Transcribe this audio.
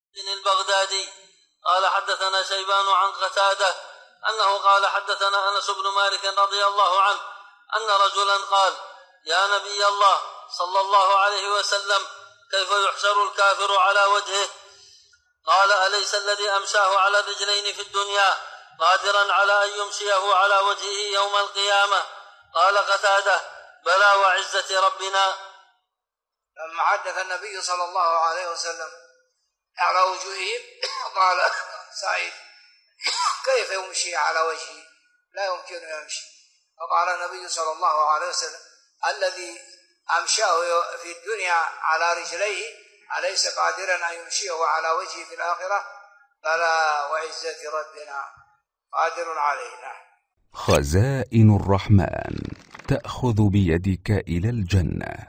البغدادي قال حدثنا شيبان عن قتادة أنه قال حدثنا أنس بن مالك رضي الله عنه أن رجلا قال يا نبي الله صلى الله عليه وسلم كيف يحشر الكافر على وجهه؟ قال أليس الذي أمشاه على الرجلين في الدنيا قادرا على أن يمشيه على وجهه يوم القيامة؟ قال قتادة بلى وعزة ربنا. لما حدث النبي صلى الله عليه وسلم على وجوههم قال سعيد كيف يمشي على وجهه؟ لا يمكن يمشي. فقال النبي صلى الله عليه وسلم الذي أمشاه في الدنيا على رجليه أليس قادرا أن يمشيه على وجهه في الآخرة؟ بلى وعزة ربنا قادر علينا. خزائن الرحمن تأخذ بيدك إلى الجنة.